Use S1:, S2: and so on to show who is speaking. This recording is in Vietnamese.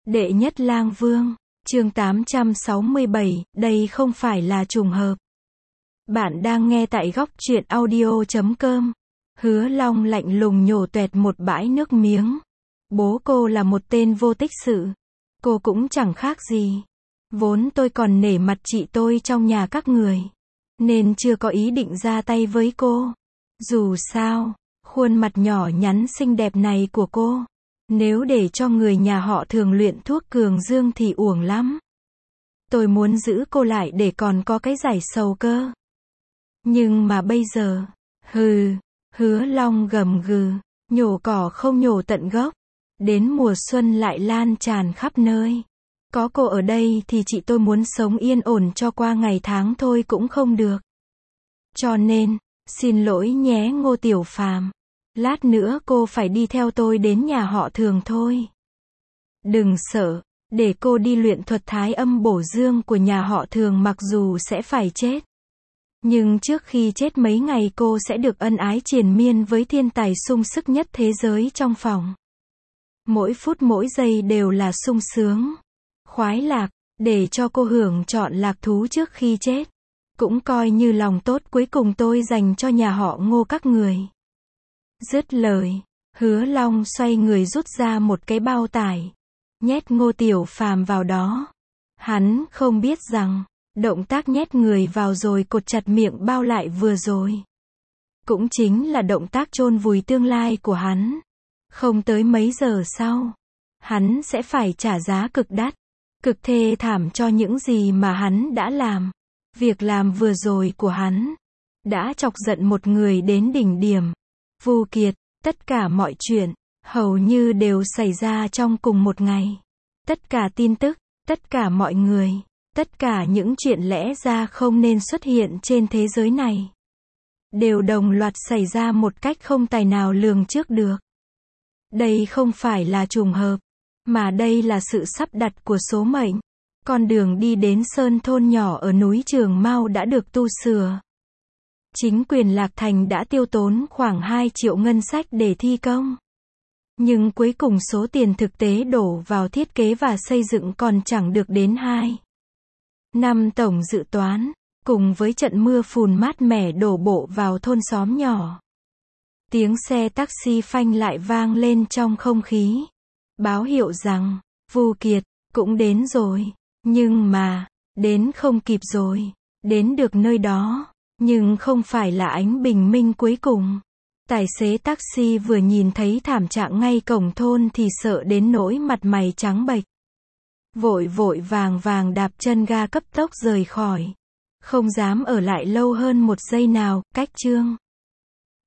S1: Đệ nhất lang vương, chương 867, đây không phải là trùng hợp. Bạn đang nghe tại góc truyện audio.com. Hứa Long lạnh lùng nhổ toẹt một bãi nước miếng. Bố cô là một tên vô tích sự. Cô cũng chẳng khác gì. Vốn tôi còn nể mặt chị tôi trong nhà các người, nên chưa có ý định ra tay với cô. Dù sao, khuôn mặt nhỏ nhắn xinh đẹp này của cô, nếu để cho người nhà họ Thường luyện thuốc cường dương thì uổng lắm. Tôi muốn giữ cô lại để còn có cái giải sầu cơ. Nhưng mà bây giờ, Hứa Long gầm gừ, nhổ cỏ không nhổ tận gốc. Đến mùa xuân lại lan tràn khắp nơi. Có cô ở đây thì chị tôi muốn sống yên ổn cho qua ngày tháng thôi cũng không được. Cho nên, xin lỗi nhé Ngô Tiểu Phàm. Lát nữa cô phải đi theo tôi đến nhà họ Thường thôi. Đừng sợ, để cô đi luyện thuật thái âm bổ dương của nhà họ Thường mặc dù sẽ phải chết. Nhưng trước khi chết mấy ngày cô sẽ được ân ái triền miên với thiên tài sung sức nhất thế giới trong phòng. Mỗi phút mỗi giây đều là sung sướng, khoái lạc, để cho cô hưởng trọn lạc thú trước khi chết. Cũng coi như lòng tốt cuối cùng tôi dành cho nhà họ Ngô các người. Dứt lời, Hứa Long xoay người rút ra một cái bao tải, nhét Ngô Tiểu Phàm vào đó. Hắn không biết rằng, động tác nhét người vào rồi cột chặt miệng bao lại vừa rồi, cũng chính là động tác chôn vùi tương lai của hắn. Không tới mấy giờ sau, hắn sẽ phải trả giá cực đắt, cực thê thảm cho những gì mà hắn đã làm. Việc làm vừa rồi của hắn đã chọc giận một người đến đỉnh điểm. Vu Kiệt, tất cả mọi chuyện hầu như đều xảy ra trong cùng một ngày. Tất cả tin tức, tất cả mọi người, tất cả những chuyện lẽ ra không nên xuất hiện trên thế giới này, đều đồng loạt xảy ra một cách không tài nào lường trước được. Đây không phải là trùng hợp, mà đây là sự sắp đặt của số mệnh. Con đường đi đến Sơn thôn nhỏ ở núi Trường Mao đã được tu sửa. Chính quyền Lạc Thành đã tiêu tốn khoảng 2 triệu ngân sách để thi công. Nhưng cuối cùng số tiền thực tế đổ vào thiết kế và xây dựng còn chẳng được đến 2 năm tổng dự toán, cùng với trận mưa phùn mát mẻ đổ bộ vào thôn xóm nhỏ. Tiếng xe taxi phanh lại vang lên trong không khí, báo hiệu rằng, Vu Kiệt cũng đến rồi. Nhưng mà, đến không kịp rồi. Đến được nơi đó, nhưng không phải là ánh bình minh cuối cùng. Tài xế taxi vừa nhìn thấy thảm trạng ngay cổng thôn thì sợ đến nỗi mặt mày trắng bệch. Vội vội vàng vàng đạp chân ga cấp tốc rời khỏi. Không dám ở lại lâu hơn một giây nào. Cách chương